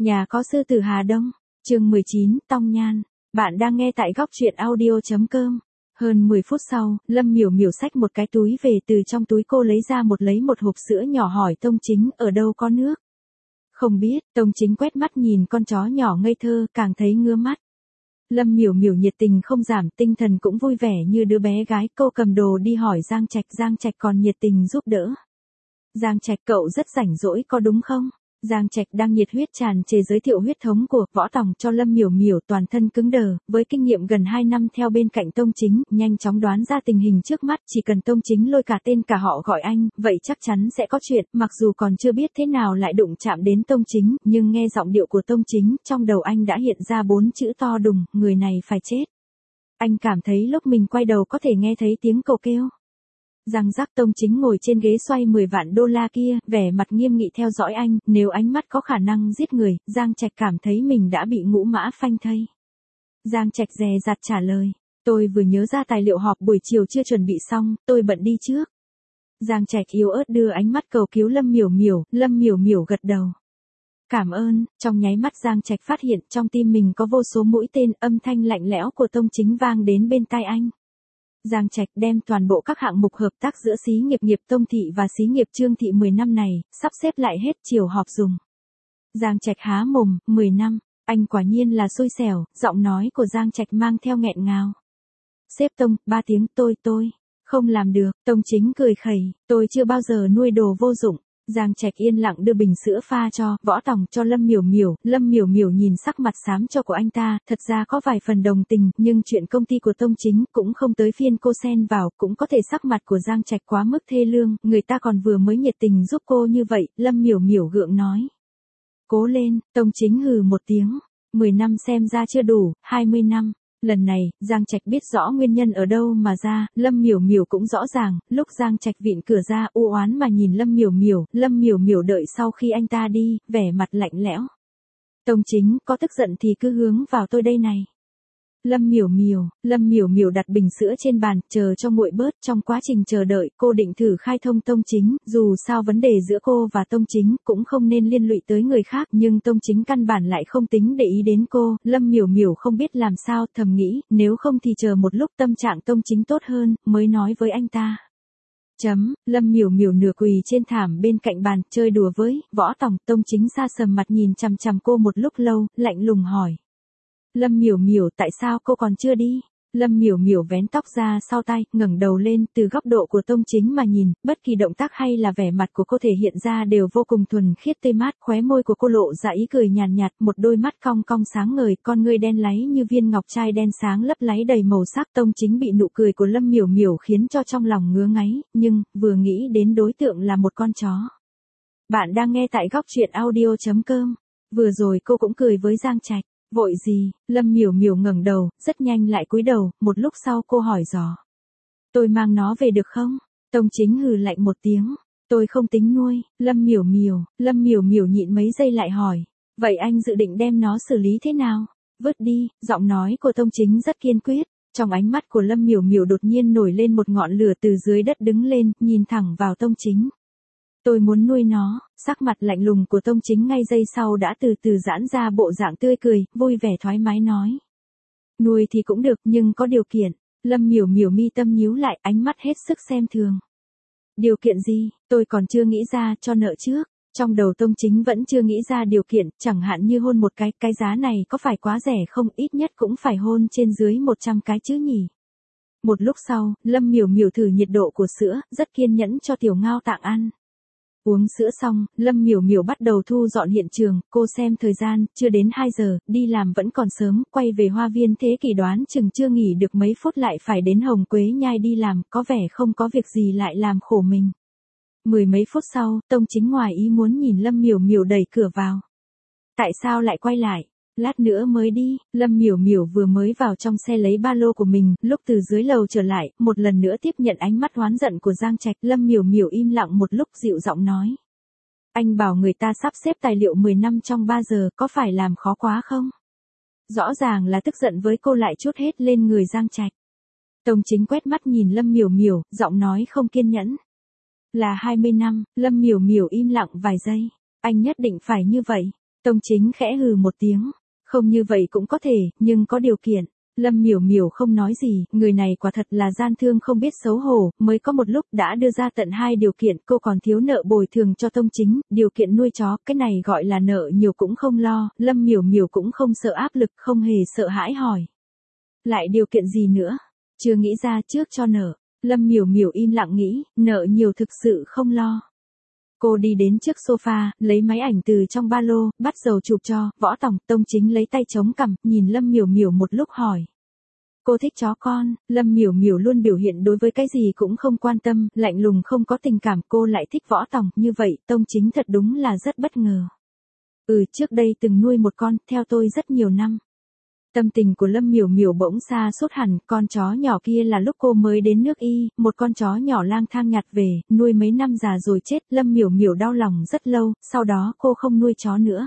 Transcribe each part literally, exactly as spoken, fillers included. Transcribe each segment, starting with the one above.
Nhà có sư tử Hà Đông, chương mười chín, Tong Nhan. Bạn đang nghe tại góc truyện audio.com. Hơn mười phút sau, Lâm Miểu Miểu xách một cái túi về, từ trong túi cô lấy ra một lấy một hộp sữa nhỏ, hỏi Tông Chính ở đâu có nước. Không biết. Tông Chính quét mắt nhìn con chó nhỏ ngây thơ, càng thấy ngứa mắt. Lâm Miểu Miểu nhiệt tình không giảm, tinh thần cũng vui vẻ như đứa bé gái. Cô cầm đồ đi hỏi Giang Trạch, Giang Trạch còn nhiệt tình giúp đỡ. Giang Trạch, cậu rất rảnh rỗi có đúng không? Giang Trạch đang nhiệt huyết tràn trề giới thiệu huyết thống của Võ Tòng cho Lâm Miểu Miểu, toàn thân cứng đờ, với kinh nghiệm gần hai năm theo bên cạnh Tông Chính, nhanh chóng đoán ra tình hình trước mắt, chỉ cần Tông Chính lôi cả tên cả họ gọi anh, vậy chắc chắn sẽ có chuyện, mặc dù còn chưa biết thế nào lại đụng chạm đến Tông Chính, nhưng nghe giọng điệu của Tông Chính, trong đầu anh đã hiện ra bốn chữ to đùng, người này phải chết. Anh cảm thấy lúc mình quay đầu có thể nghe thấy tiếng cậu kêu. Giang giác. Tông Chính ngồi trên ghế xoay mười vạn đô la kia, vẻ mặt nghiêm nghị theo dõi anh, nếu ánh mắt có khả năng giết người, Giang Trạch cảm thấy mình đã bị ngũ mã phanh thây. Giang Trạch dè dặt trả lời, tôi vừa nhớ ra tài liệu họp buổi chiều chưa chuẩn bị xong, tôi bận đi trước. Giang Trạch yếu ớt đưa ánh mắt cầu cứu Lâm Miểu Miểu, Lâm Miểu Miểu gật đầu. Cảm ơn. Trong nháy mắt Giang Trạch phát hiện trong tim mình có vô số mũi tên, âm thanh lạnh lẽo của Tông Chính vang đến bên tai anh. Giang Trạch đem toàn bộ các hạng mục hợp tác giữa xí nghiệp nghiệp Tông Thị và xí nghiệp Trương Thị mười năm này, sắp xếp lại hết chiều họp dùng. Giang Trạch há mồm, mười năm, anh quả nhiên là xui xẻo, giọng nói của Giang Trạch mang theo nghẹn ngào. Sếp Tông, ba tiếng tôi tôi, không làm được. Tông Chính cười khẩy, tôi chưa bao giờ nuôi đồ vô dụng. Giang Trạch yên lặng đưa bình sữa pha cho Võ Tòng cho Lâm Miểu Miểu, Lâm Miểu Miểu nhìn sắc mặt xám cho của anh ta, thật ra có vài phần đồng tình, nhưng chuyện công ty của Tông Chính cũng không tới phiên cô xen vào, cũng có thể sắc mặt của Giang Trạch quá mức thê lương, người ta còn vừa mới nhiệt tình giúp cô như vậy. Lâm Miểu Miểu gượng nói. Cố lên. Tông Chính hừ một tiếng, mười năm xem ra chưa đủ, hai mươi năm. Lần này, Giang Trạch biết rõ nguyên nhân ở đâu mà ra, Lâm Miểu Miểu cũng rõ ràng, lúc Giang Trạch vịn cửa ra, u oán mà nhìn Lâm Miểu Miểu, Lâm Miểu Miểu đợi sau khi anh ta đi, vẻ mặt lạnh lẽo. Tông Chính, có tức giận thì cứ hướng vào tôi đây này. Lâm Miểu Miểu, Lâm Miểu Miểu đặt bình sữa trên bàn, chờ cho nguội bớt, trong quá trình chờ đợi, cô định thử khai thông Tông Chính, dù sao vấn đề giữa cô và Tông Chính cũng không nên liên lụy tới người khác, nhưng Tông Chính căn bản lại không tính để ý đến cô, Lâm Miểu Miểu không biết làm sao, thầm nghĩ, nếu không thì chờ một lúc tâm trạng Tông Chính tốt hơn, mới nói với anh ta. Chấm. Lâm Miểu Miểu nửa quỳ trên thảm bên cạnh bàn, chơi đùa với Võ Tòng. Tông Chính xa sầm mặt nhìn chằm chằm cô một lúc lâu, lạnh lùng hỏi. Lâm Miểu Miểu, tại sao cô còn chưa đi? Lâm Miểu Miểu vén tóc ra sau tai, ngẩng đầu lên, từ góc độ của Tông Chính mà nhìn, bất kỳ động tác hay là vẻ mặt của cô thể hiện ra đều vô cùng thuần khiết tươi mát, khóe môi của cô lộ ra ý cười nhàn nhạt, nhạt, một đôi mắt cong cong sáng ngời, con ngươi đen láy như viên ngọc trai đen sáng lấp láy đầy màu sắc. Tông Chính bị nụ cười của Lâm Miểu Miểu khiến cho trong lòng ngứa ngáy, nhưng vừa nghĩ đến đối tượng là một con chó. Bạn đang nghe tại góc truyện audio.com. Vừa rồi cô cũng cười với Giang Trạch. Vội gì? Lâm Miểu Miểu ngẩng đầu, rất nhanh lại cúi đầu, một lúc sau cô hỏi dò. Tôi mang nó về được không? Tông Chính hừ lạnh một tiếng. Tôi không tính nuôi. Lâm Miểu Miểu, Lâm Miểu Miểu nhịn mấy giây lại hỏi. Vậy anh dự định đem nó xử lý thế nào? Vứt đi. Giọng nói của Tông Chính rất kiên quyết. Trong ánh mắt của Lâm Miểu Miểu đột nhiên nổi lên một ngọn lửa, từ dưới đất đứng lên, nhìn thẳng vào Tông Chính. Tôi muốn nuôi nó. Sắc mặt lạnh lùng của Tông Chính ngay giây sau đã từ từ giãn ra bộ dạng tươi cười, vui vẻ thoải mái nói. Nuôi thì cũng được, nhưng có điều kiện. Lâm Miểu Miểu mi tâm nhíu lại, ánh mắt hết sức xem thường. Điều kiện gì? Tôi còn chưa nghĩ ra, cho nợ trước. Trong đầu Tông Chính vẫn chưa nghĩ ra điều kiện, chẳng hạn như hôn một cái, cái giá này có phải quá rẻ không, ít nhất cũng phải hôn trên dưới một trăm cái chứ nhỉ. Một lúc sau, Lâm Miểu Miểu thử nhiệt độ của sữa, rất kiên nhẫn cho Tiểu Ngao Tạng ăn. Uống sữa xong, Lâm Miểu Miểu bắt đầu thu dọn hiện trường, cô xem thời gian, chưa đến hai giờ, đi làm vẫn còn sớm, quay về Hoa Viên Thế Kỷ đoán chừng chưa nghỉ được mấy phút lại phải đến Hồng Quế Nhai đi làm, có vẻ không có việc gì lại làm khổ mình. Mười mấy phút sau, Tông Chính ngoài ý muốn nhìn Lâm Miểu Miểu đẩy cửa vào. Tại sao lại quay lại? Lát nữa mới đi. Lâm Miểu Miểu vừa mới vào trong xe lấy ba lô của mình, lúc từ dưới lầu trở lại, một lần nữa tiếp nhận ánh mắt oán giận của Giang Trạch. Lâm Miểu Miểu im lặng một lúc, dịu giọng nói. Anh bảo người ta sắp xếp tài liệu mười năm trong ba giờ, có phải làm khó quá không? Rõ ràng là tức giận với cô lại trút hết lên người Giang Trạch. Tông Chính quét mắt nhìn Lâm Miểu Miểu, giọng nói không kiên nhẫn. Là hai mươi năm. Lâm Miểu Miểu im lặng vài giây. Anh nhất định phải như vậy. Tông Chính khẽ hừ một tiếng. Không như vậy cũng có thể, nhưng có điều kiện. Lâm Miểu Miểu không nói gì, người này quả thật là gian thương không biết xấu hổ, mới có một lúc đã đưa ra tận hai điều kiện, cô còn thiếu nợ bồi thường cho Tông Chính, điều kiện nuôi chó, cái này gọi là nợ nhiều cũng không lo, Lâm Miểu Miểu cũng không sợ áp lực, không hề sợ hãi hỏi. Lại điều kiện gì nữa? Chưa nghĩ ra trước cho nợ. Lâm Miểu Miểu im lặng nghĩ, nợ nhiều thực sự không lo. Cô đi đến trước sofa, lấy máy ảnh từ trong ba lô, bắt dầu chụp cho, Võ Tòng. Tông Chính lấy tay chống cằm, nhìn Lâm Miểu Miểu một lúc hỏi. Cô thích chó con? Lâm Miểu Miểu luôn biểu hiện đối với cái gì cũng không quan tâm, lạnh lùng không có tình cảm, cô lại thích Võ Tòng, như vậy, Tông Chính thật đúng là rất bất ngờ. Ừ, trước đây từng nuôi một con, theo tôi rất nhiều năm. Tâm tình của Lâm Miểu Miểu bỗng xa sút hẳn, con chó nhỏ kia là lúc cô mới đến nước Y, một con chó nhỏ lang thang nhặt về, nuôi mấy năm già rồi chết, Lâm Miểu Miểu đau lòng rất lâu, sau đó cô không nuôi chó nữa.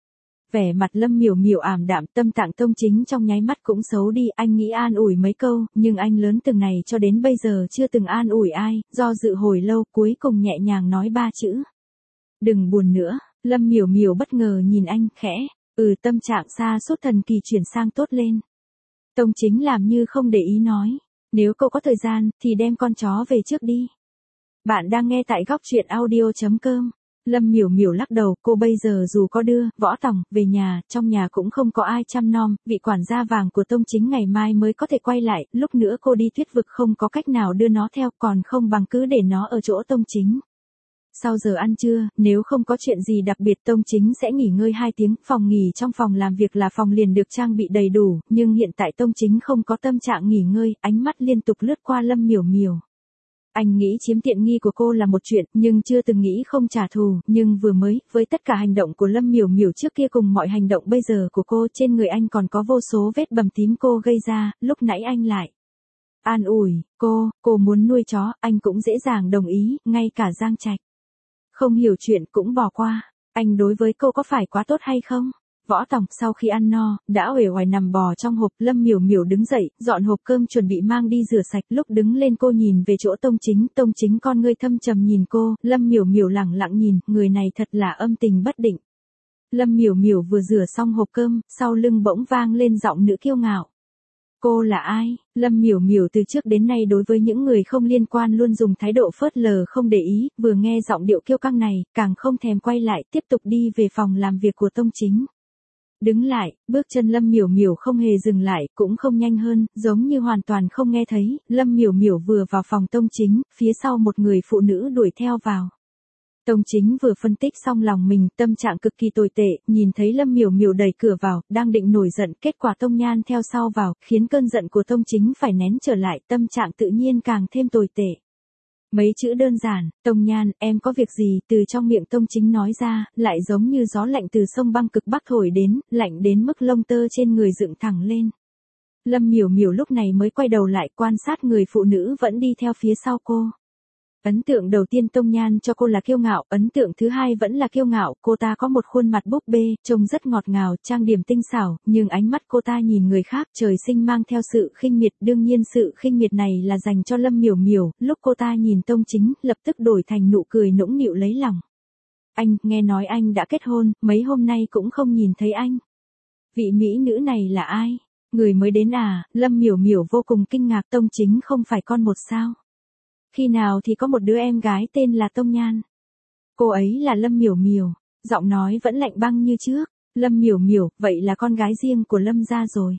Vẻ mặt Lâm Miểu Miểu ảm đạm, tâm trạng Tông Chính trong nháy mắt cũng xấu đi, anh nghĩ an ủi mấy câu, nhưng anh lớn từng này cho đến bây giờ chưa từng an ủi ai, do dự hồi lâu, cuối cùng nhẹ nhàng nói ba chữ. Đừng buồn nữa. Lâm Miểu Miểu bất ngờ nhìn anh, khẽ. Ừ, tâm trạng xa sút thần kỳ chuyển sang tốt lên. Tông Chính làm như không để ý nói. Nếu cậu có thời gian, thì đem con chó về trước đi. Bạn đang nghe tại góc truyện audio chấm com. Lâm Miểu Miểu lắc đầu, cô bây giờ dù có đưa Võ Tòng về nhà, trong nhà cũng không có ai chăm nom, vị quản gia vàng của Tông Chính ngày mai mới có thể quay lại, lúc nữa cô đi thuyết vực không có cách nào đưa nó theo, còn không bằng cứ để nó ở chỗ Tông Chính. Sau giờ ăn trưa, nếu không có chuyện gì đặc biệt Tông Chính sẽ nghỉ ngơi hai tiếng, phòng nghỉ trong phòng làm việc là phòng liền được trang bị đầy đủ, nhưng hiện tại Tông Chính không có tâm trạng nghỉ ngơi, ánh mắt liên tục lướt qua Lâm Miểu Miểu. Anh nghĩ chiếm tiện nghi của cô là một chuyện, nhưng chưa từng nghĩ không trả thù, nhưng vừa mới, với tất cả hành động của Lâm Miểu Miểu trước kia cùng mọi hành động bây giờ của cô, trên người anh còn có vô số vết bầm tím cô gây ra, lúc nãy anh lại an ủi cô, cô muốn nuôi chó, anh cũng dễ dàng đồng ý, ngay cả Giang Trạch không hiểu chuyện cũng bỏ qua. Anh đối với cô có phải quá tốt hay không? Võ Tòng sau khi ăn no, đã uể oải nằm bò trong hộp. Lâm Miểu Miểu đứng dậy, dọn hộp cơm chuẩn bị mang đi rửa sạch. Lúc đứng lên cô nhìn về chỗ Tông Chính, Tông Chính con ngươi thâm trầm nhìn cô, Lâm Miểu Miểu lẳng lặng nhìn, người này thật là âm tình bất định. Lâm Miểu Miểu vừa rửa xong hộp cơm, sau lưng bỗng vang lên giọng nữ kiêu ngạo. Cô là ai? Lâm Miểu Miểu từ trước đến nay đối với những người không liên quan luôn dùng thái độ phớt lờ không để ý, vừa nghe giọng điệu kiêu căng này, càng không thèm quay lại, tiếp tục đi về phòng làm việc của Tông Chính. Đứng lại, bước chân Lâm Miểu Miểu không hề dừng lại, cũng không nhanh hơn, giống như hoàn toàn không nghe thấy, Lâm Miểu Miểu vừa vào phòng Tông Chính, phía sau một người phụ nữ đuổi theo vào. Tông Chính vừa phân tích xong lòng mình, tâm trạng cực kỳ tồi tệ, nhìn thấy Lâm Miểu Miểu đẩy cửa vào, đang định nổi giận, kết quả Tông Nhan theo sau vào, khiến cơn giận của Tông Chính phải nén trở lại, tâm trạng tự nhiên càng thêm tồi tệ. Mấy chữ đơn giản, Tông Nhan, em có việc gì, từ trong miệng Tông Chính nói ra, lại giống như gió lạnh từ sông băng cực bắc thổi đến, lạnh đến mức lông tơ trên người dựng thẳng lên. Lâm Miểu Miểu lúc này mới quay đầu lại quan sát người phụ nữ vẫn đi theo phía sau cô. Ấn tượng đầu tiên Tông Nhan cho cô là kiêu ngạo, ấn tượng thứ hai vẫn là kiêu ngạo, cô ta có một khuôn mặt búp bê, trông rất ngọt ngào, trang điểm tinh xảo, nhưng ánh mắt cô ta nhìn người khác trời sinh mang theo sự khinh miệt, đương nhiên sự khinh miệt này là dành cho Lâm Miểu Miểu, lúc cô ta nhìn Tông Chính, lập tức đổi thành nụ cười nũng nịu lấy lòng. Anh, nghe nói anh đã kết hôn, mấy hôm nay cũng không nhìn thấy anh. Vị mỹ nữ này là ai? Người mới đến à? Lâm Miểu Miểu vô cùng kinh ngạc, Tông Chính không phải con một sao? Khi nào thì có một đứa em gái tên là Tông Nhan. Cô ấy là Lâm Miểu Miểu, giọng nói vẫn lạnh băng như trước. Lâm Miểu Miểu, vậy là con gái riêng của Lâm gia rồi.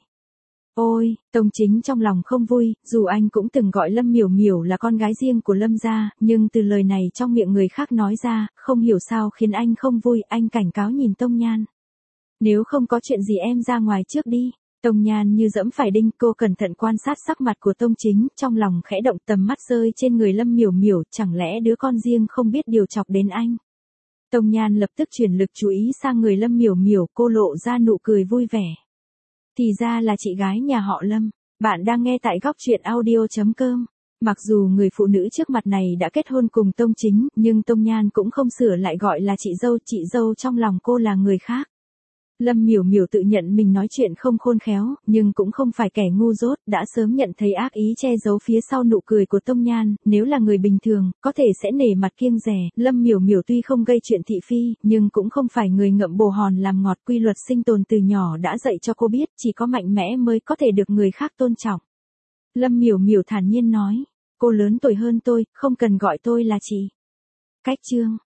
Ôi, Tông Chính trong lòng không vui, dù anh cũng từng gọi Lâm Miểu Miểu là con gái riêng của Lâm gia, nhưng từ lời này trong miệng người khác nói ra, không hiểu sao khiến anh không vui, anh cảnh cáo nhìn Tông Nhan. Nếu không có chuyện gì em ra ngoài trước đi. Tông Nhan như dẫm phải đinh, cô cẩn thận quan sát sắc mặt của Tông Chính, trong lòng khẽ động, tầm mắt rơi trên người Lâm Miểu Miểu, chẳng lẽ đứa con riêng không biết điều chọc đến anh. Tông Nhan lập tức chuyển lực chú ý sang người Lâm Miểu Miểu, cô lộ ra nụ cười vui vẻ. Thì ra là chị gái nhà họ Lâm, bạn đang nghe tại góc truyện audio chấm com. Mặc dù người phụ nữ trước mặt này đã kết hôn cùng Tông Chính, nhưng Tông Nhan cũng không sửa lại gọi là chị dâu, chị dâu trong lòng cô là người khác. Lâm Miểu Miểu tự nhận mình nói chuyện không khôn khéo, nhưng cũng không phải kẻ ngu dốt, đã sớm nhận thấy ác ý che giấu phía sau nụ cười của Tông Nhan, nếu là người bình thường, có thể sẽ nể mặt kiêng dè. Lâm Miểu Miểu tuy không gây chuyện thị phi, nhưng cũng không phải người ngậm bồ hòn làm ngọt, quy luật sinh tồn từ nhỏ đã dạy cho cô biết, chỉ có mạnh mẽ mới có thể được người khác tôn trọng. Lâm Miểu Miểu thản nhiên nói, cô lớn tuổi hơn tôi, không cần gọi tôi là chị. Cách chương